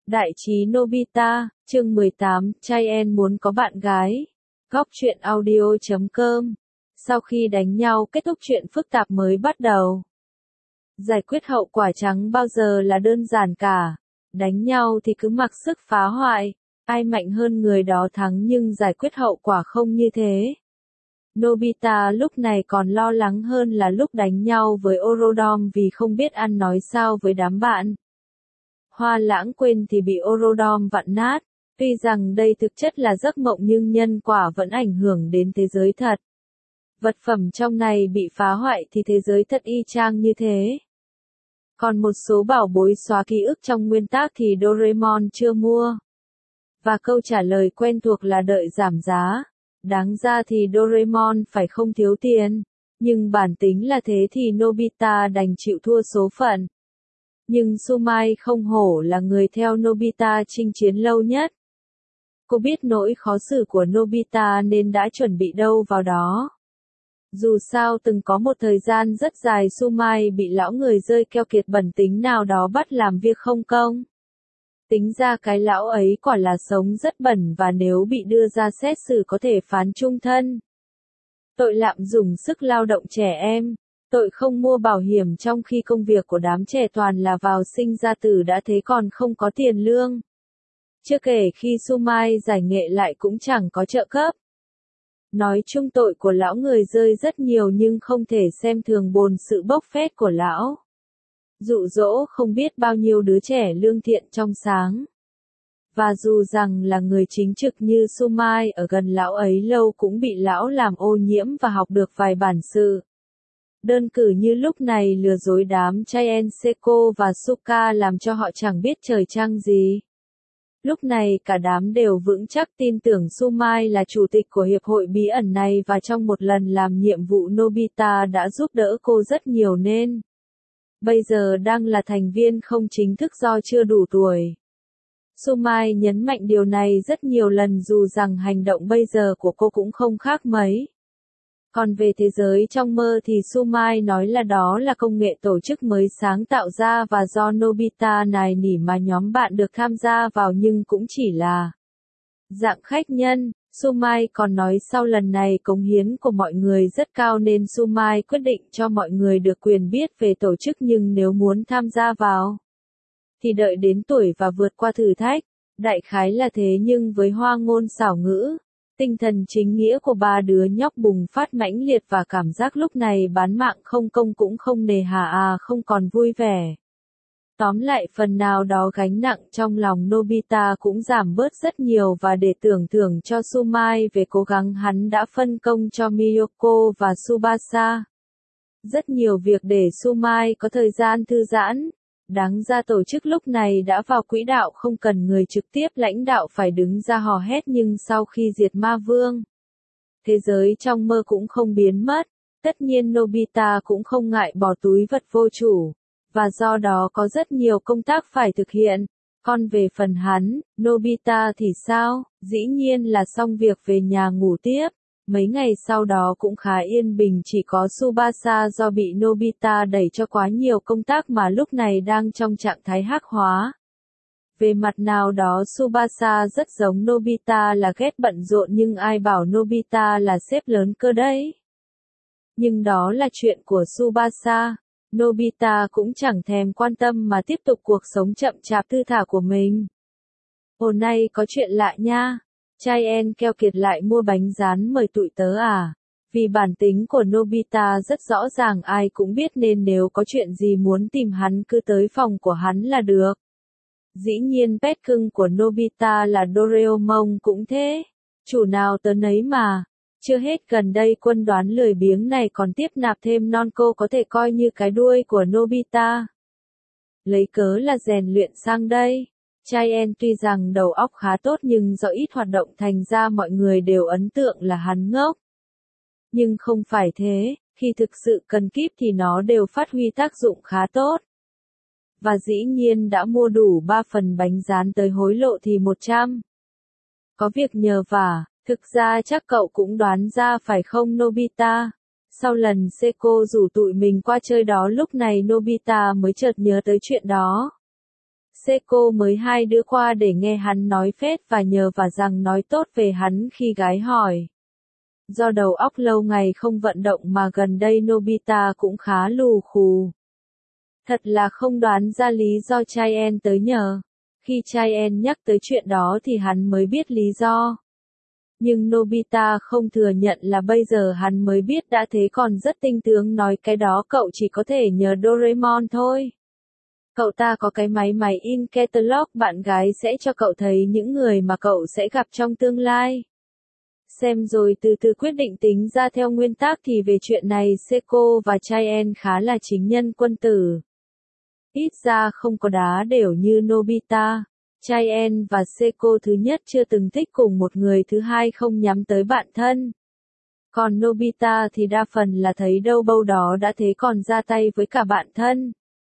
Đại trí Nobita, chương 18, Chien muốn có bạn gái. Góc truyện audio.com. Sau khi đánh nhau kết thúc chuyện phức tạp mới bắt đầu. Giải quyết hậu quả chẳng bao giờ là đơn giản cả. Đánh nhau thì cứ mặc sức phá hoại. Ai mạnh hơn người đó thắng, nhưng giải quyết hậu quả không như thế. Nobita lúc này còn lo lắng hơn là lúc đánh nhau với Orodom vì không biết ăn nói sao với đám bạn. Hoa lãng quên thì bị Orodom vặn nát. Tuy rằng đây thực chất là giấc mộng nhưng nhân quả vẫn ảnh hưởng đến thế giới thật. Vật phẩm trong này bị phá hoại thì thế giới thật y chang như thế. Còn một số bảo bối xóa ký ức trong nguyên tác thì Doraemon chưa mua. Và câu trả lời quen thuộc là đợi giảm giá. Đáng ra thì Doraemon phải không thiếu tiền. Nhưng bản tính là thế thì Nobita đành chịu thua số phận. Nhưng Sumai không hổ là người theo Nobita chinh chiến lâu nhất. Cô biết nỗi khó xử của Nobita nên đã chuẩn bị đâu vào đó. Dù sao từng có một thời gian rất dài Sumai bị lão người rơi keo kiệt bẩn tính nào đó bắt làm việc không công. Tính ra cái lão ấy quả là sống rất bẩn và nếu bị đưa ra xét xử có thể phán chung thân. Tội lạm dụng sức lao động trẻ em. Tội không mua bảo hiểm trong khi công việc của đám trẻ toàn là vào sinh ra tử đã thế còn không có tiền lương. Chưa kể khi Sumai giải nghệ lại cũng chẳng có trợ cấp. Nói chung tội của lão người rơi rất nhiều nhưng không thể xem thường bồn sự bốc phét của lão. Dụ dỗ không biết bao nhiêu đứa trẻ lương thiện trong sáng. Và dù rằng là người chính trực như Sumai ở gần lão ấy lâu cũng bị lão làm ô nhiễm và học được vài bản sự. Đơn cử như lúc này lừa dối đám Chien Seko và Suka làm cho họ chẳng biết trời trăng gì. Lúc này cả đám đều vững chắc tin tưởng Sumai là chủ tịch của hiệp hội bí ẩn này và trong một lần làm nhiệm vụ Nobita đã giúp đỡ cô rất nhiều nên bây giờ đang là thành viên không chính thức do chưa đủ tuổi. Sumai nhấn mạnh điều này rất nhiều lần dù rằng hành động bây giờ của cô cũng không khác mấy. Còn về thế giới trong mơ thì Sumai nói là đó là công nghệ tổ chức mới sáng tạo ra và do Nobita nài nỉ mà nhóm bạn được tham gia vào nhưng cũng chỉ là dạng khách nhân. Sumai còn nói sau lần này cống hiến của mọi người rất cao nên Sumai quyết định cho mọi người được quyền biết về tổ chức nhưng nếu muốn tham gia vào thì đợi đến tuổi và vượt qua thử thách. Đại khái là thế nhưng với hoa ngôn xảo ngữ. Tinh thần chính nghĩa của ba đứa nhóc bùng phát mãnh liệt và cảm giác lúc này bán mạng không công cũng không nề hà không còn vui vẻ. Tóm lại phần nào đó gánh nặng trong lòng Nobita cũng giảm bớt rất nhiều và để tưởng thưởng cho Sumai về cố gắng hắn đã phân công cho Miyoko và Tsubasa. Rất nhiều việc để Sumai có thời gian thư giãn. Đáng ra tổ chức lúc này đã vào quỹ đạo không cần người trực tiếp lãnh đạo phải đứng ra hò hét nhưng sau khi diệt ma vương, thế giới trong mơ cũng không biến mất. Tất nhiên Nobita cũng không ngại bỏ túi vật vô chủ, và do đó có rất nhiều công tác phải thực hiện. Còn về phần hắn, Nobita thì sao? Dĩ nhiên là xong việc về nhà ngủ tiếp. Mấy ngày sau đó cũng khá yên bình chỉ có Tsubasa do bị Nobita đẩy cho quá nhiều công tác mà lúc này đang trong trạng thái hắc hóa. Về mặt nào đó Tsubasa rất giống Nobita là ghét bận rộn nhưng ai bảo Nobita là sếp lớn cơ đấy. Nhưng đó là chuyện của Tsubasa. Nobita cũng chẳng thèm quan tâm mà tiếp tục cuộc sống chậm chạp thư thả của mình. Hôm nay có chuyện lạ nha. Chien keo kiệt lại mua bánh rán mời tụi tớ à? Vì bản tính của Nobita rất rõ ràng ai cũng biết nên nếu có chuyện gì muốn tìm hắn cứ tới phòng của hắn là được. Dĩ nhiên pet cưng của Nobita là Doraemon cũng thế. Chủ nào tớ nấy mà. Chưa hết gần đây quân đoán lười biếng này còn tiếp nạp thêm Nonco có thể coi như cái đuôi của Nobita. Lấy cớ là rèn luyện sang đây. Chien tuy rằng đầu óc khá tốt nhưng do ít hoạt động thành ra mọi người đều ấn tượng là hắn ngốc. Nhưng không phải thế, khi thực sự cần kíp thì nó đều phát huy tác dụng khá tốt. Và dĩ nhiên đã mua đủ 3 phần bánh rán tới hối lộ thì 100. Có việc nhờ vả, thực ra chắc cậu cũng đoán ra phải không Nobita? Sau lần Seko rủ tụi mình qua chơi đó lúc này Nobita mới chợt nhớ tới chuyện đó. Seiko mới hai đưa qua để nghe hắn nói phét và nhờ vả rằng nói tốt về hắn khi gái hỏi. Do đầu óc lâu ngày không vận động mà gần đây Nobita cũng khá lù khù. Thật là không đoán ra lý do Chien tới nhờ. Khi Chien nhắc tới chuyện đó thì hắn mới biết lý do. Nhưng Nobita không thừa nhận là bây giờ hắn mới biết đã thế còn rất tinh tướng nói cái đó cậu chỉ có thể nhờ Doraemon thôi. Cậu ta có cái máy in catalog bạn gái sẽ cho cậu thấy những người mà cậu sẽ gặp trong tương lai. Xem rồi từ từ quyết định tính ra theo nguyên tắc thì về chuyện này Seiko và Chien khá là chính nhân quân tử. Ít ra không có đá đều như Nobita. Chien và Seiko thứ nhất chưa từng thích cùng một người, thứ hai không nhắm tới bạn thân. Còn Nobita thì đa phần là thấy đâu bâu đó đã thế còn ra tay với cả bạn thân.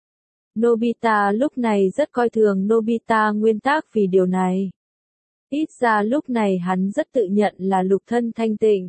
Nobita lúc này rất coi thường Nobita nguyên tắc vì điều này. Ít ra lúc này hắn rất tự nhận là lục thân thanh tịnh.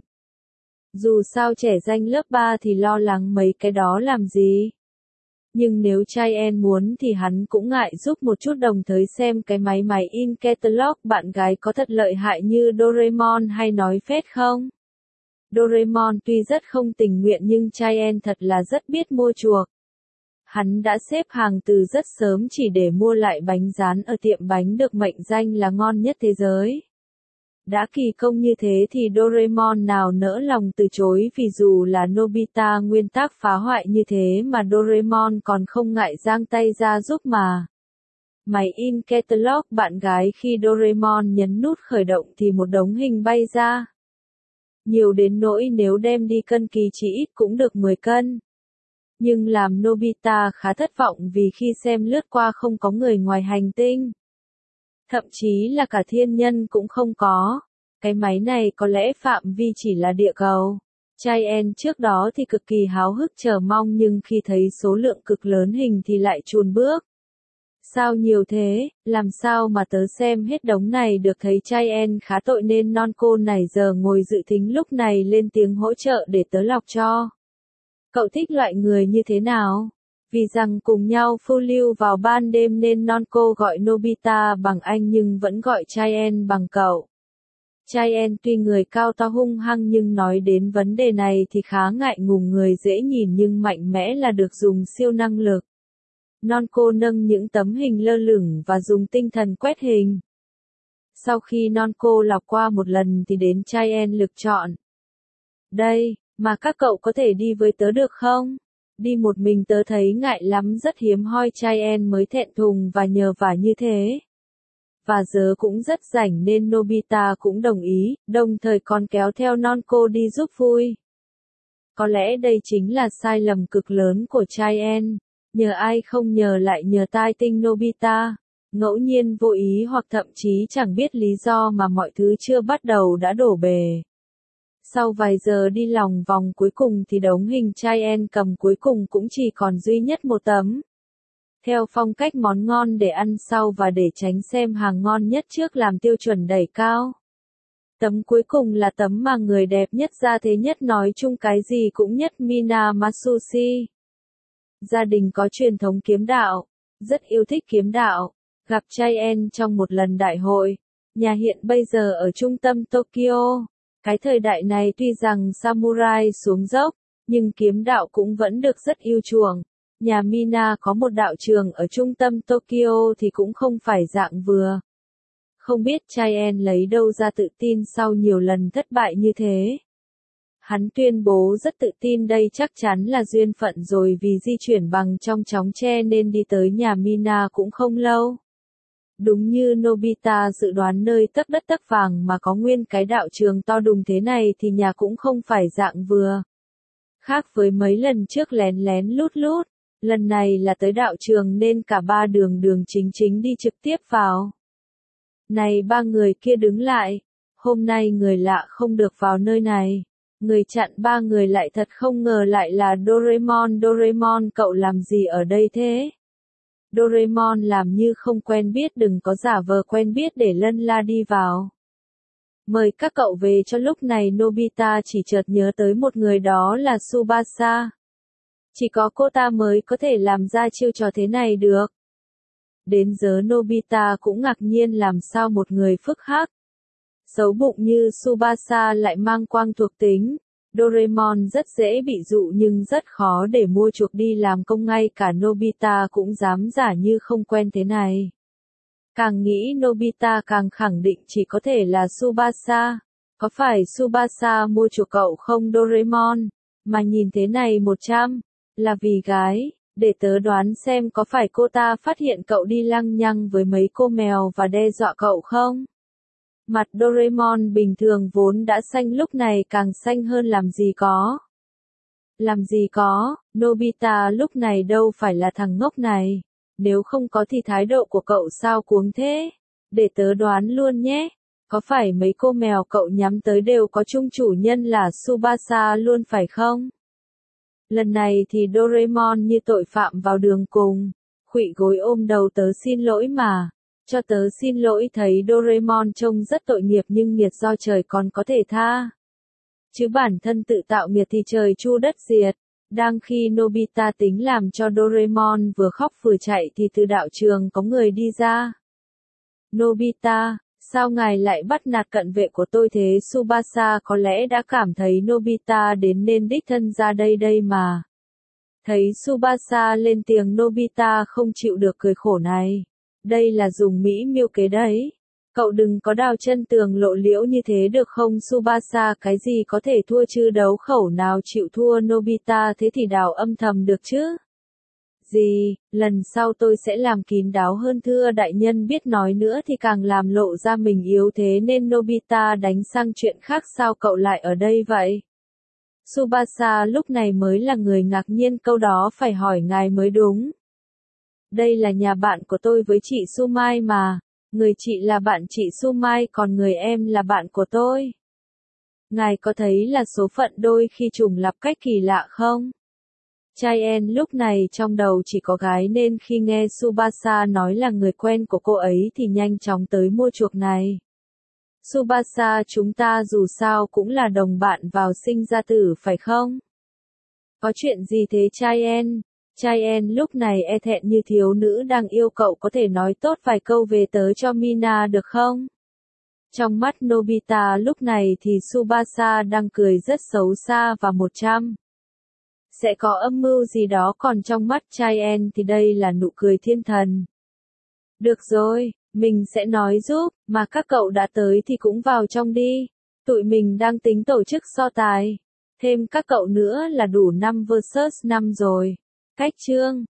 Dù sao trẻ danh lớp 3 thì lo lắng mấy cái đó làm gì. Nhưng nếu Chien muốn thì hắn cũng ngại giúp một chút, đồng thời xem cái máy in catalog bạn gái có thật lợi hại như Doraemon hay nói phét không. Doraemon tuy rất không tình nguyện nhưng Chien thật là rất biết mua chuộc. Hắn đã xếp hàng từ rất sớm chỉ để mua lại bánh rán ở tiệm bánh được mệnh danh là ngon nhất thế giới. Đã kỳ công như thế thì Doraemon nào nỡ lòng từ chối, vì dù là Nobita nguyên tắc phá hoại như thế mà Doraemon còn không ngại giang tay ra giúp mà. Máy in catalog bạn gái khi Doraemon nhấn nút khởi động thì một đống hình bay ra. Nhiều đến nỗi nếu đem đi cân kỳ chỉ ít cũng được 10 cân. Nhưng làm Nobita khá thất vọng vì khi xem lướt qua không có người ngoài hành tinh. Thậm chí là cả thiên nhân cũng không có. Cái máy này có lẽ phạm vi chỉ là địa cầu. Chien trước đó thì cực kỳ háo hức chờ mong nhưng khi thấy số lượng cực lớn hình thì lại chùn bước. Sao nhiều thế, làm sao mà tớ xem hết đống này được, thấy Chien khá tội nên non cô này giờ ngồi dự thính lúc này lên tiếng hỗ trợ để tớ lọc cho. Cậu thích loại người như thế nào? Vì rằng cùng nhau phiêu lưu vào ban đêm nên non cô gọi Nobita bằng anh nhưng vẫn gọi Chien bằng cậu. Chien tuy người cao to hung hăng nhưng nói đến vấn đề này thì khá ngại ngùng, người dễ nhìn nhưng mạnh mẽ là được dùng siêu năng lực. Non cô nâng những tấm hình lơ lửng và dùng tinh thần quét hình. Sau khi non cô lọc qua một lần thì đến Chien lực chọn. Đây, mà các cậu có thể đi với tớ được không? Đi một mình tớ thấy ngại lắm, rất hiếm hoi. Chien mới thẹn thùng và nhờ vả như thế. Và giờ cũng rất rảnh nên Nobita cũng đồng ý, đồng thời còn kéo theo non cô đi giúp vui. Có lẽ đây chính là sai lầm cực lớn của Chien. Nhờ ai không nhờ lại nhờ tai tinh Nobita. Ngẫu nhiên vô ý hoặc thậm chí chẳng biết lý do mà mọi thứ chưa bắt đầu đã đổ bể. Sau vài giờ đi lòng vòng cuối cùng thì đống hình Chien cầm cuối cùng cũng chỉ còn duy nhất một tấm. Theo phong cách món ngon để ăn sau và để tránh xem hàng ngon nhất trước làm tiêu chuẩn đẩy cao. Tấm cuối cùng là tấm mà người đẹp nhất gia thế nhất, nói chung cái gì cũng nhất, Mina Matsushi. Gia đình có truyền thống kiếm đạo, rất yêu thích kiếm đạo, gặp Chien trong một lần đại hội. Nhà hiện bây giờ ở trung tâm Tokyo. Cái thời đại này tuy rằng samurai xuống dốc, nhưng kiếm đạo cũng vẫn được rất yêu chuộng. Nhà Mina có một đạo trường ở trung tâm Tokyo thì cũng không phải dạng vừa. Không biết Chien lấy đâu ra tự tin sau nhiều lần thất bại như thế. Hắn tuyên bố rất tự tin đây chắc chắn là duyên phận rồi, vì di chuyển bằng trong chóng tre nên đi tới nhà Mina cũng không lâu. Đúng như Nobita dự đoán, nơi tấc đất tấc vàng mà có nguyên cái đạo trường to đùng thế này thì nhà cũng không phải dạng vừa. Khác với mấy lần trước lén lén lút lút, lần này là tới đạo trường nên cả ba đường chính đi trực tiếp vào. Này, ba người kia đứng lại, hôm nay người lạ không được vào nơi này. Người chặn ba người lại thật không ngờ lại là Doraemon. Doraemon, cậu làm gì ở đây thế? Doraemon làm như không quen biết, đừng có giả vờ quen biết để lân la đi vào. Mời các cậu về cho. Lúc này Nobita chỉ chợt nhớ tới một người, đó là Tsubasa. Chỉ có cô ta mới có thể làm ra chiêu trò thế này được. Đến giờ Nobita cũng ngạc nhiên làm sao một người phức hắc, xấu bụng như Tsubasa lại mang quang thuộc tính. Doraemon rất dễ bị dụ nhưng rất khó để mua chuộc đi làm công, ngay cả Nobita cũng dám giả như không quen thế này. Càng nghĩ Nobita càng khẳng định chỉ có thể là Tsubasa. Có phải Tsubasa mua chuộc cậu không Doraemon? Mà nhìn thế này 100, là vì gái, để tớ đoán xem có phải cô ta phát hiện cậu đi lăng nhăng với mấy cô mèo và đe dọa cậu không? Mặt Doraemon bình thường vốn đã xanh lúc này càng xanh hơn làm gì có. Làm gì có, Nobita lúc này đâu phải là thằng ngốc này. Nếu không có thì thái độ của cậu sao cuống thế? Để tớ đoán luôn nhé. Có phải mấy cô mèo cậu nhắm tới đều có chung chủ nhân là Tsubasa luôn phải không? Lần này thì Doraemon như tội phạm vào đường cùng. Khuỵu gối ôm đầu, tớ xin lỗi mà. Cho tớ xin lỗi, thấy Doraemon trông rất tội nghiệp nhưng nghiệt do trời còn có thể tha. Chứ bản thân tự tạo nghiệt thì trời chu đất diệt. Đang khi Nobita tính làm cho Doraemon vừa khóc vừa chạy thì từ đạo trường có người đi ra. Nobita, sao ngài lại bắt nạt cận vệ của tôi thế? Tsubasa có lẽ đã cảm thấy Nobita đến nên đích thân ra đây mà. Thấy Tsubasa lên tiếng, Nobita không chịu được cười khổ này. Đây là dùng mỹ mưu kế đấy. Cậu đừng có đào chân tường lộ liễu như thế được không? Tsubasa cái gì có thể thua chứ, đấu khẩu nào chịu thua Nobita, thế thì đào âm thầm được chứ. Gì, lần sau tôi sẽ làm kín đáo hơn, thưa đại nhân. Biết nói nữa thì càng làm lộ ra mình yếu thế nên Nobita đánh sang chuyện khác. Sao cậu lại ở đây vậy? Tsubasa lúc này mới là người ngạc nhiên, câu đó phải hỏi ngài mới đúng. Đây là nhà bạn của tôi với chị Sumai mà. Người chị là bạn chị Sumai, còn người em là bạn của tôi. Ngài có thấy là số phận đôi khi trùng lặp cách kỳ lạ không? Chien lúc này trong đầu chỉ có gái nên khi nghe Tsubasa nói là người quen của cô ấy thì nhanh chóng tới mua chuộc này. Tsubasa, chúng ta dù sao cũng là đồng bạn vào sinh ra tử phải không? Có chuyện gì thế Chien? Chien lúc này e thẹn như thiếu nữ đang yêu, cậu có thể nói tốt vài câu về tớ cho Mina được không? Trong mắt Nobita lúc này thì Tsubasa đang cười rất xấu xa và 100. Sẽ có âm mưu gì đó, còn trong mắt Chien thì đây là nụ cười thiên thần. Được rồi, mình sẽ nói giúp, mà các cậu đã tới thì cũng vào trong đi. Tụi mình đang tính tổ chức so tài. Thêm các cậu nữa là đủ 5 vs 5 rồi. Cách chương